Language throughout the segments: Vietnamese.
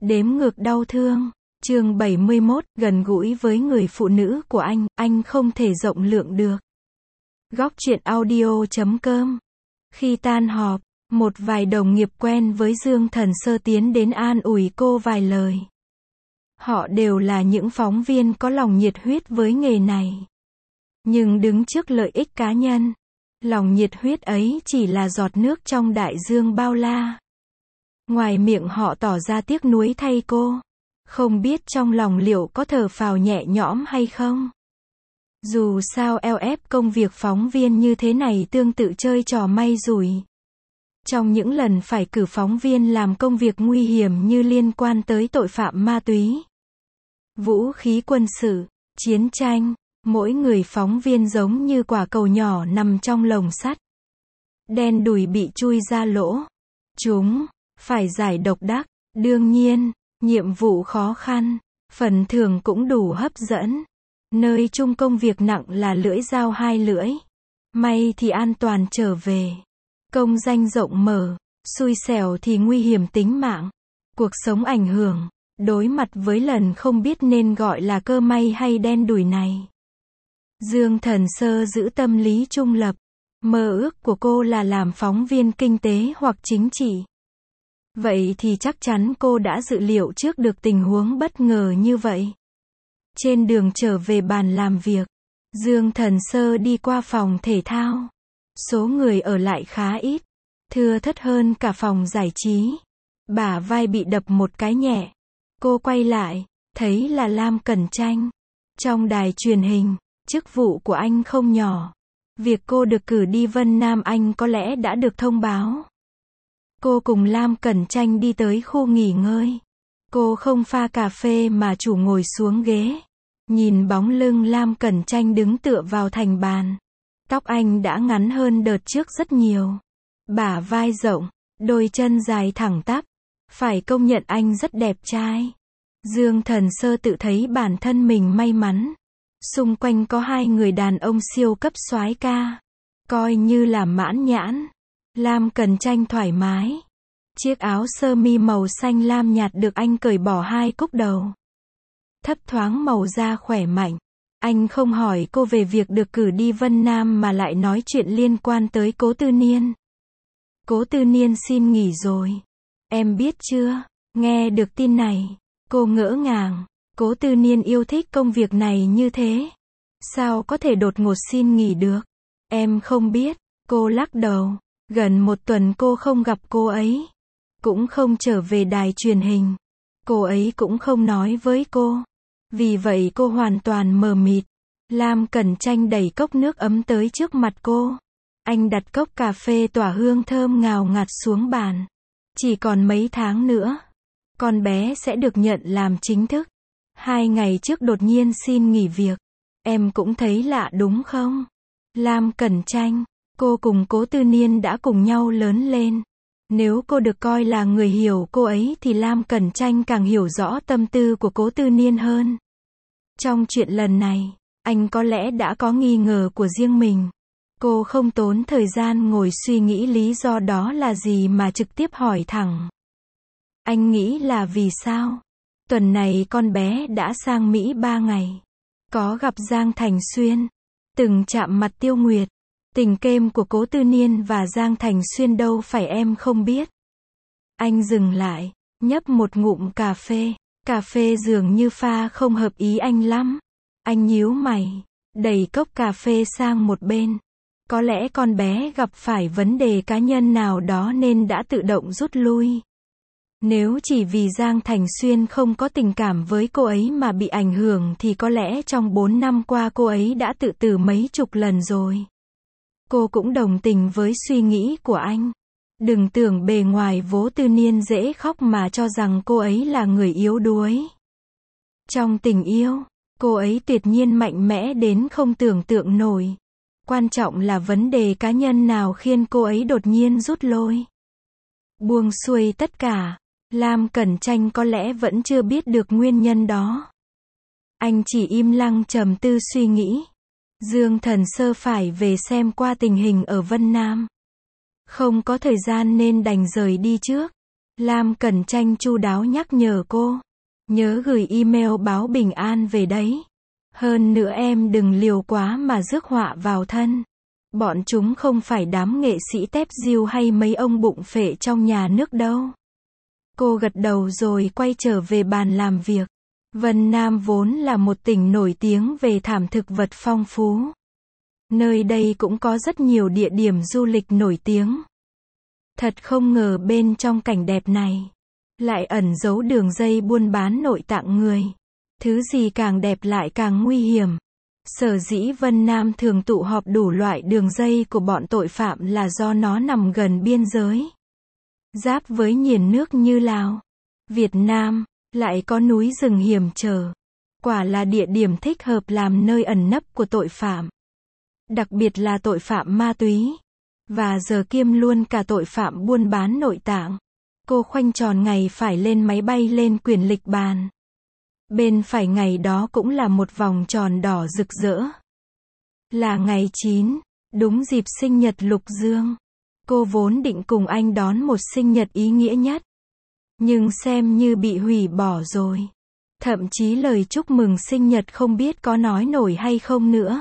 Đếm ngược đau thương. Chương 71, gần gũi với người phụ nữ của anh không thể rộng lượng được. Góc truyện audio.com. Khi tan họp, một vài đồng nghiệp quen với Dương Thần Sơ tiến đến an ủi cô vài lời. Họ đều là những phóng viên có lòng nhiệt huyết với nghề này. Nhưng đứng trước lợi ích cá nhân, lòng nhiệt huyết ấy chỉ là giọt nước trong đại dương bao la. Ngoài miệng họ tỏ ra tiếc nuối thay cô, không biết trong lòng liệu có thở phào nhẹ nhõm hay không. Dù sao LF công việc phóng viên như thế này tương tự chơi trò may rủi. Trong những lần phải cử phóng viên làm công việc nguy hiểm như liên quan tới tội phạm ma túy, vũ khí quân sự, chiến tranh, mỗi người phóng viên giống như quả cầu nhỏ nằm trong lồng sắt. Đen đủi bị chui ra lỗ. Chúng phải giải độc đắc. Đương nhiên, nhiệm vụ khó khăn, phần thưởng cũng đủ hấp dẫn. Nơi chung công việc nặng là lưỡi dao hai lưỡi. May thì an toàn trở về. Công danh rộng mở, xui xẻo thì nguy hiểm tính mạng. Cuộc sống ảnh hưởng, đối mặt với lần không biết nên gọi là cơ may hay đen đủi này. Dương Thần Sơ giữ tâm lý trung lập. Mơ ước của cô là làm phóng viên kinh tế hoặc chính trị. Vậy thì chắc chắn cô đã dự liệu trước được tình huống bất ngờ như vậy. Trên đường trở về bàn làm việc, Dương Thần Sơ đi qua phòng thể thao. Số người ở lại khá ít, thưa thớt hơn cả phòng giải trí. Bả vai bị đập một cái nhẹ. Cô quay lại, thấy là Lam Cẩn Tranh. Trong đài truyền hình, chức vụ của anh không nhỏ. Việc cô được cử đi Vân Nam Anh có lẽ đã được thông báo. Cô cùng Lam Cẩn Tranh đi tới khu nghỉ ngơi. Cô không pha cà phê mà chủ ngồi xuống ghế. Nhìn bóng lưng Lam Cẩn Tranh đứng tựa vào thành bàn. Tóc anh đã ngắn hơn đợt trước rất nhiều. Bả vai rộng, đôi chân dài thẳng tắp. Phải công nhận anh rất đẹp trai. Dương Thần Sơ tự thấy bản thân mình may mắn. Xung quanh có hai người đàn ông siêu cấp soái ca. Coi như là mãn nhãn. Lam Cẩn Tranh thoải mái. Chiếc áo sơ mi màu xanh lam nhạt được anh cởi bỏ hai cúc đầu. Thấp thoáng màu da khỏe mạnh. Anh không hỏi cô về việc được cử đi Vân Nam mà lại nói chuyện liên quan tới Cố Tư Niên. Cố Tư Niên xin nghỉ rồi. Em biết chưa? Nghe được tin này, cô ngỡ ngàng. Cố Tư Niên yêu thích công việc này như thế. Sao có thể đột ngột xin nghỉ được? Em không biết. Cô lắc đầu. Gần một tuần cô không gặp cô ấy. Cũng không trở về đài truyền hình. Cô ấy cũng không nói với cô. Vì vậy cô hoàn toàn mờ mịt. Lam Cẩn Tranh đẩy cốc nước ấm tới trước mặt cô. Anh đặt cốc cà phê tỏa hương thơm ngào ngạt xuống bàn. Chỉ còn mấy tháng nữa, con bé sẽ được nhận làm chính thức. 2 ngày trước đột nhiên xin nghỉ việc. Em cũng thấy lạ đúng không? Lam Cẩn Tranh, cô cùng Cố Tư Niên đã cùng nhau lớn lên. Nếu cô được coi là người hiểu cô ấy thì Lam Cẩn Tranh càng hiểu rõ tâm tư của Cố Tư Niên hơn. Trong chuyện lần này, anh có lẽ đã có nghi ngờ của riêng mình. Cô không tốn thời gian ngồi suy nghĩ lý do đó là gì mà trực tiếp hỏi thẳng. Anh nghĩ là vì sao? Tuần này con bé đã sang Mỹ 3 ngày. Có gặp Giang Thành Xuyên. Từng chạm mặt Tiêu Nguyệt. Tình kêm của Cố Tư Niên và Giang Thành Xuyên đâu phải em không biết. Anh dừng lại, nhấp một ngụm cà phê. Cà phê dường như pha không hợp ý anh lắm. Anh nhíu mày, đẩy cốc cà phê sang một bên. Có lẽ con bé gặp phải vấn đề cá nhân nào đó nên đã tự động rút lui. Nếu chỉ vì Giang Thành Xuyên không có tình cảm với cô ấy mà bị ảnh hưởng thì có lẽ trong 4 năm qua cô ấy đã tự tử mấy chục lần rồi. Cô cũng đồng tình với suy nghĩ của anh. Đừng tưởng bề ngoài Cố Tư Niên dễ khóc mà cho rằng cô ấy là người yếu đuối. Trong tình yêu, cô ấy tuyệt nhiên mạnh mẽ đến không tưởng tượng nổi. Quan trọng là vấn đề cá nhân nào khiến cô ấy đột nhiên rút lui. Buông xuôi tất cả, Lam Cẩn Tranh có lẽ vẫn chưa biết được nguyên nhân đó. Anh chỉ im lặng trầm tư suy nghĩ. Dương Thần Sơ phải về xem qua tình hình ở Vân Nam. Không có thời gian nên đành rời đi trước. Lam Cẩn Tranh chu đáo nhắc nhở cô. Nhớ gửi email báo bình an về đấy. Hơn nữa em đừng liều quá mà rước họa vào thân. Bọn chúng không phải đám nghệ sĩ tép diêu hay mấy ông bụng phệ trong nhà nước đâu. Cô gật đầu rồi quay trở về bàn làm việc. Vân Nam vốn là một tỉnh nổi tiếng về thảm thực vật phong phú. Nơi đây cũng có rất nhiều địa điểm du lịch nổi tiếng. Thật không ngờ bên trong cảnh đẹp này, lại ẩn giấu đường dây buôn bán nội tạng người. Thứ gì càng đẹp lại càng nguy hiểm. Sở dĩ Vân Nam thường tụ họp đủ loại đường dây của bọn tội phạm là do nó nằm gần biên giới. Giáp với nhiều nước như Lào, Việt Nam, lại có núi rừng hiểm trở. Quả là địa điểm thích hợp làm nơi ẩn nấp của tội phạm. Đặc biệt là tội phạm ma túy. Và giờ kiêm luôn cả tội phạm buôn bán nội tạng. Cô khoanh tròn ngày phải lên máy bay lên quyển lịch bàn. Bên phải ngày đó cũng là một vòng tròn đỏ rực rỡ. Là ngày 9, đúng dịp sinh nhật Lục Dương. Cô vốn định cùng anh đón một sinh nhật ý nghĩa nhất. Nhưng xem như bị hủy bỏ rồi. Thậm chí lời chúc mừng sinh nhật không biết có nói nổi hay không nữa.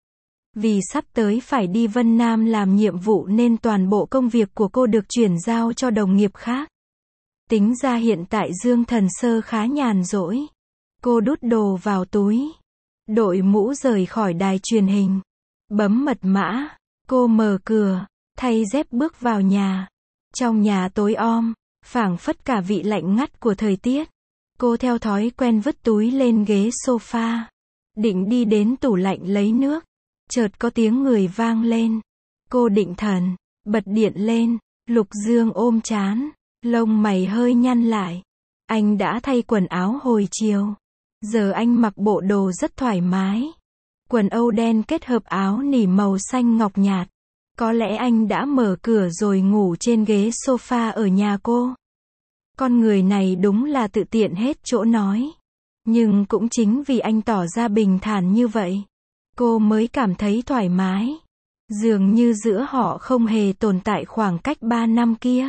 Vì sắp tới phải đi Vân Nam làm nhiệm vụ nên toàn bộ công việc của cô được chuyển giao cho đồng nghiệp khác. Tính ra hiện tại Dương Thần Sơ khá nhàn rỗi. Cô đút đồ vào túi. Đội mũ rời khỏi đài truyền hình. Bấm mật mã. Cô mở cửa. Thay dép bước vào nhà. Trong nhà tối om. Phảng phất cả vị lạnh ngắt của thời tiết. Cô theo thói quen vứt túi lên ghế sofa. Định đi đến tủ lạnh lấy nước. Chợt có tiếng người vang lên. Cô định thần. Bật điện lên. Lục Dương ôm trán. Lông mày hơi nhăn lại. Anh đã thay quần áo hồi chiều. Giờ anh mặc bộ đồ rất thoải mái. Quần âu đen kết hợp áo nỉ màu xanh ngọc nhạt. Có lẽ anh đã mở cửa rồi ngủ trên ghế sofa ở nhà cô. Con người này đúng là tự tiện hết chỗ nói. Nhưng cũng chính vì anh tỏ ra bình thản như vậy, cô mới cảm thấy thoải mái. Dường như giữa họ không hề tồn tại khoảng cách 3 năm kia.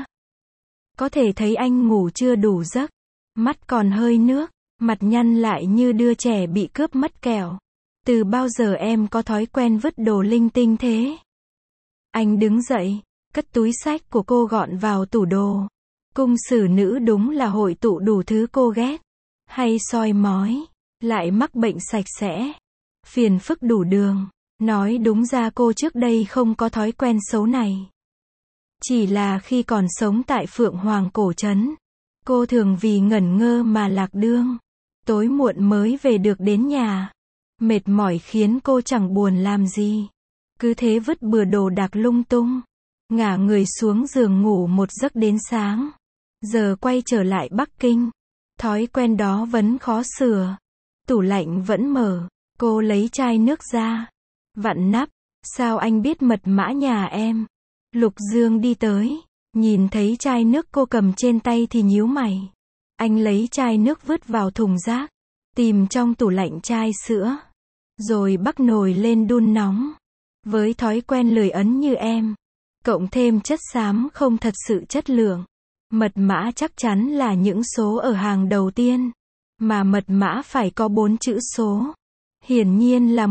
Có thể thấy anh ngủ chưa đủ giấc. Mắt còn hơi nước. Mặt nhăn lại như đứa trẻ bị cướp mất kẹo. Từ bao giờ em có thói quen vứt đồ linh tinh thế? Anh đứng dậy, cất túi xách của cô gọn vào tủ đồ. Cung sử nữ đúng là hội tụ đủ thứ cô ghét. Hay soi mói, lại mắc bệnh sạch sẽ. Phiền phức đủ đường. Nói đúng ra cô trước đây không có thói quen xấu này. Chỉ là khi còn sống tại Phượng Hoàng Cổ Trấn, cô thường vì ngẩn ngơ mà lạc đương. Tối muộn mới về được đến nhà. Mệt mỏi khiến cô chẳng buồn làm gì. Cứ thế vứt bừa đồ đạc lung tung. Ngả người xuống giường ngủ một giấc đến sáng. Giờ quay trở lại Bắc Kinh. Thói quen đó vẫn khó sửa. Tủ lạnh vẫn mở. Cô lấy chai nước ra. Vặn nắp. Sao anh biết mật mã nhà em? Lục Dương đi tới. Nhìn thấy chai nước cô cầm trên tay thì nhíu mày. Anh lấy chai nước vứt vào thùng rác. Tìm trong tủ lạnh chai sữa. Rồi bắc nồi lên đun nóng. Với thói quen lười ấn như em, cộng thêm chất xám không thật sự chất lượng. Mật mã chắc chắn là những số ở hàng đầu tiên. Mà mật mã phải có 4 chữ số. Hiển nhiên là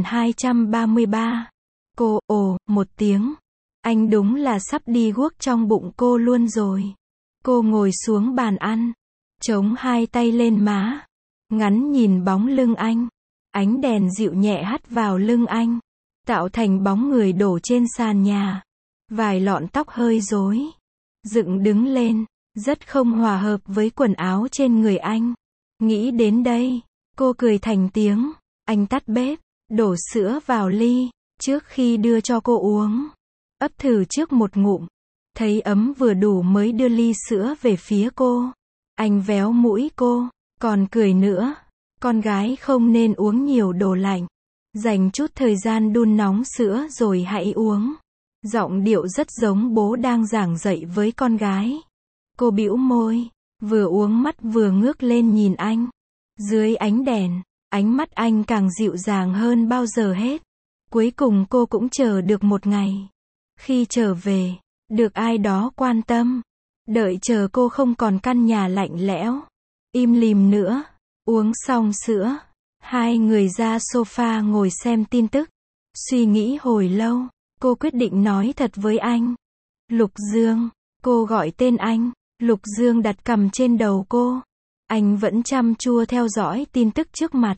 1233. Cô ồ một tiếng. Anh đúng là sắp đi guốc trong bụng cô luôn rồi. Cô ngồi xuống bàn ăn. Chống hai tay lên má. Ngắn nhìn bóng lưng anh. Ánh đèn dịu nhẹ hắt vào lưng anh. Tạo thành bóng người đổ trên sàn nhà. Vài lọn tóc hơi rối. Dựng đứng lên. Rất không hòa hợp với quần áo trên người anh. Nghĩ đến đây. Cô cười thành tiếng. Anh tắt bếp. Đổ sữa vào ly. Trước khi đưa cho cô uống. Ấp thử trước một ngụm. Thấy ấm vừa đủ mới đưa ly sữa về phía cô. Anh véo mũi cô. Còn cười nữa. Con gái không nên uống nhiều đồ lạnh. Dành chút thời gian đun nóng sữa rồi hãy uống. Giọng điệu rất giống bố đang giảng dạy với con gái. Cô bĩu môi. Vừa uống mắt vừa ngước lên nhìn anh. Dưới ánh đèn. Ánh mắt anh càng dịu dàng hơn bao giờ hết. Cuối cùng cô cũng chờ được một ngày. Khi trở về. Được ai đó quan tâm. Đợi chờ cô không còn căn nhà lạnh lẽo, im lìm nữa. Uống xong sữa, hai người ra sofa ngồi xem tin tức. Suy nghĩ hồi lâu, cô quyết định nói thật với anh. Lục Dương, cô gọi tên anh. Lục Dương đặt cằm trên đầu cô. Anh vẫn chăm chú theo dõi tin tức trước mặt.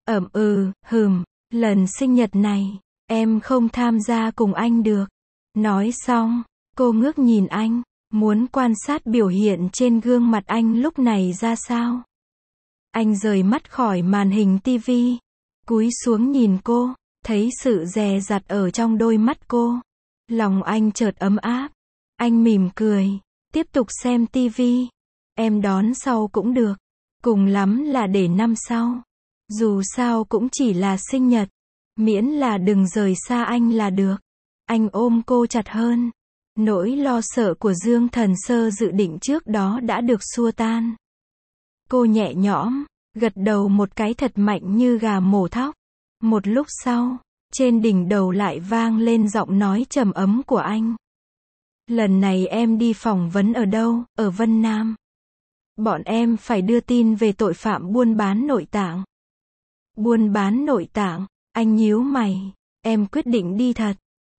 Lần sinh nhật này, em không tham gia cùng anh được. Nói xong, cô ngước nhìn anh, muốn quan sát biểu hiện trên gương mặt anh lúc này ra sao. Anh rời mắt khỏi màn hình tivi, cúi xuống nhìn cô, thấy sự dè dặt ở trong đôi mắt cô. Lòng anh chợt ấm áp. Anh mỉm cười, tiếp tục xem tivi. Em đón sau cũng được, cùng lắm là để năm sau. Dù sao cũng chỉ là sinh nhật, miễn là đừng rời xa anh là được. Anh ôm cô chặt hơn. Nỗi lo sợ của Dương Thần Sơ dự định trước đó đã được xua tan. Cô nhẹ nhõm, gật đầu một cái thật mạnh như gà mổ thóc. Một lúc sau, trên đỉnh đầu lại vang lên giọng nói trầm ấm của anh. Lần này em đi phỏng vấn ở đâu? Ở Vân Nam. Bọn em phải đưa tin về tội phạm buôn bán nội tạng. Buôn bán nội tạng? Anh nhíu mày. Em quyết định đi thật.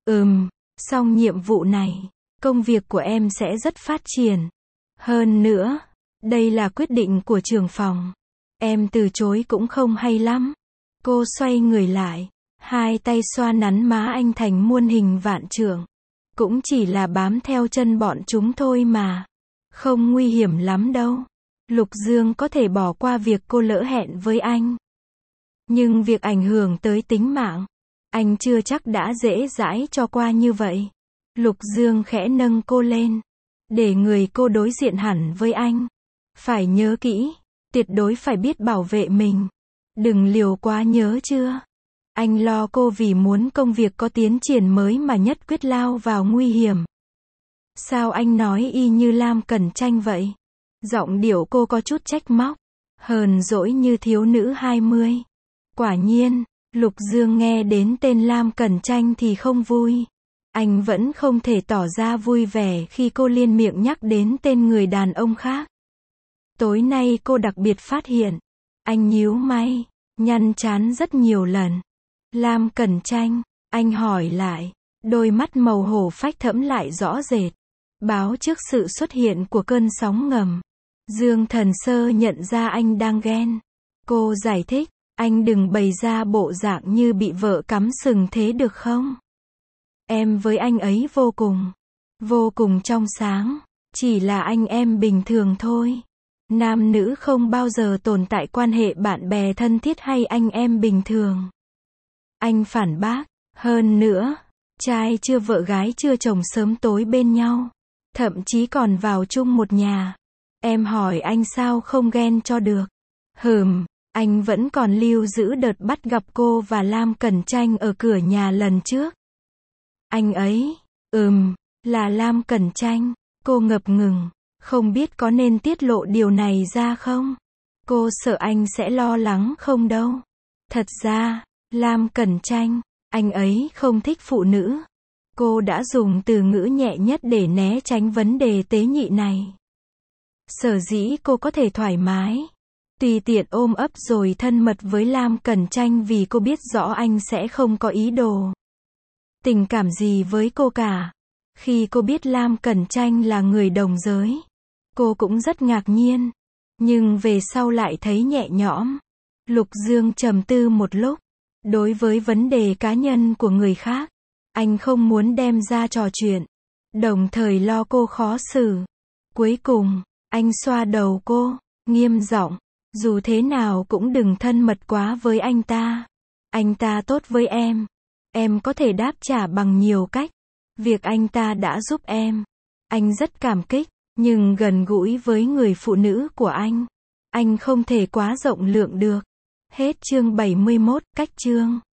Xong nhiệm vụ này, công việc của em sẽ rất phát triển. Hơn nữa, đây là quyết định của trưởng phòng. Em từ chối cũng không hay lắm. Cô xoay người lại, hai tay xoa nắn má anh thành muôn hình vạn trượng. Cũng chỉ là bám theo chân bọn chúng thôi mà. Không nguy hiểm lắm đâu. Lục Dương có thể bỏ qua việc cô lỡ hẹn với anh. Nhưng việc ảnh hưởng tới tính mạng, anh chưa chắc đã dễ dãi cho qua như vậy. Lục Dương khẽ nâng cô lên, để người cô đối diện hẳn với anh. Phải nhớ kỹ, tuyệt đối phải biết bảo vệ mình. Đừng liều quá, nhớ chưa? Anh lo cô vì muốn công việc có tiến triển mới mà nhất quyết lao vào nguy hiểm. Sao anh nói y như Lam Cẩn Tranh vậy? Giọng điệu cô có chút trách móc, hờn dỗi như thiếu nữ 20. Quả nhiên, Lục Dương nghe đến tên Lam Cẩn Tranh thì không vui. Anh vẫn không thể tỏ ra vui vẻ khi cô liên miệng nhắc đến tên người đàn ông khác. Tối nay cô đặc biệt phát hiện. Anh nhíu mày, nhăn trán rất nhiều lần. Lam Cẩn Tranh, anh hỏi lại. Đôi mắt màu hổ phách thẫm lại rõ rệt, báo trước sự xuất hiện của cơn sóng ngầm. Dương Thần Sơ nhận ra anh đang ghen. Cô giải thích, anh đừng bày ra bộ dạng như bị vợ cắm sừng thế được không? Em với anh ấy vô cùng trong sáng, chỉ là anh em bình thường thôi. Nam nữ không bao giờ tồn tại quan hệ bạn bè thân thiết hay anh em bình thường. Anh phản bác, hơn nữa, trai chưa vợ gái chưa chồng sớm tối bên nhau, thậm chí còn vào chung một nhà. Em hỏi anh sao không ghen cho được? Anh vẫn còn lưu giữ đợt bắt gặp cô và Lam Cẩn Tranh ở cửa nhà lần trước. Anh ấy, là Lam Cẩn Tranh. Cô ngập ngừng, không biết có nên tiết lộ điều này ra không? Cô sợ anh sẽ lo lắng không đâu. Thật ra, Lam Cẩn Tranh, anh ấy không thích phụ nữ. Cô đã dùng từ ngữ nhẹ nhất để né tránh vấn đề tế nhị này. Sở dĩ cô có thể thoải mái, tùy tiện ôm ấp rồi thân mật với Lam Cẩn Tranh vì cô biết rõ anh sẽ không có ý đồ tình cảm gì với cô cả. Khi cô biết Lam Cẩn Tranh là người đồng giới, cô cũng rất ngạc nhiên, nhưng về sau lại thấy nhẹ nhõm. Lục Dương trầm tư một lúc. Đối với vấn đề cá nhân của người khác, anh không muốn đem ra trò chuyện, đồng thời lo cô khó xử. Cuối cùng, anh xoa đầu cô, nghiêm giọng, dù thế nào cũng đừng thân mật quá với anh ta. Anh ta tốt với em có thể đáp trả bằng nhiều cách. Việc anh ta đã giúp em, anh rất cảm kích, nhưng gần gũi với người phụ nữ của anh không thể quá rộng lượng được. Hết chương 71, cách chương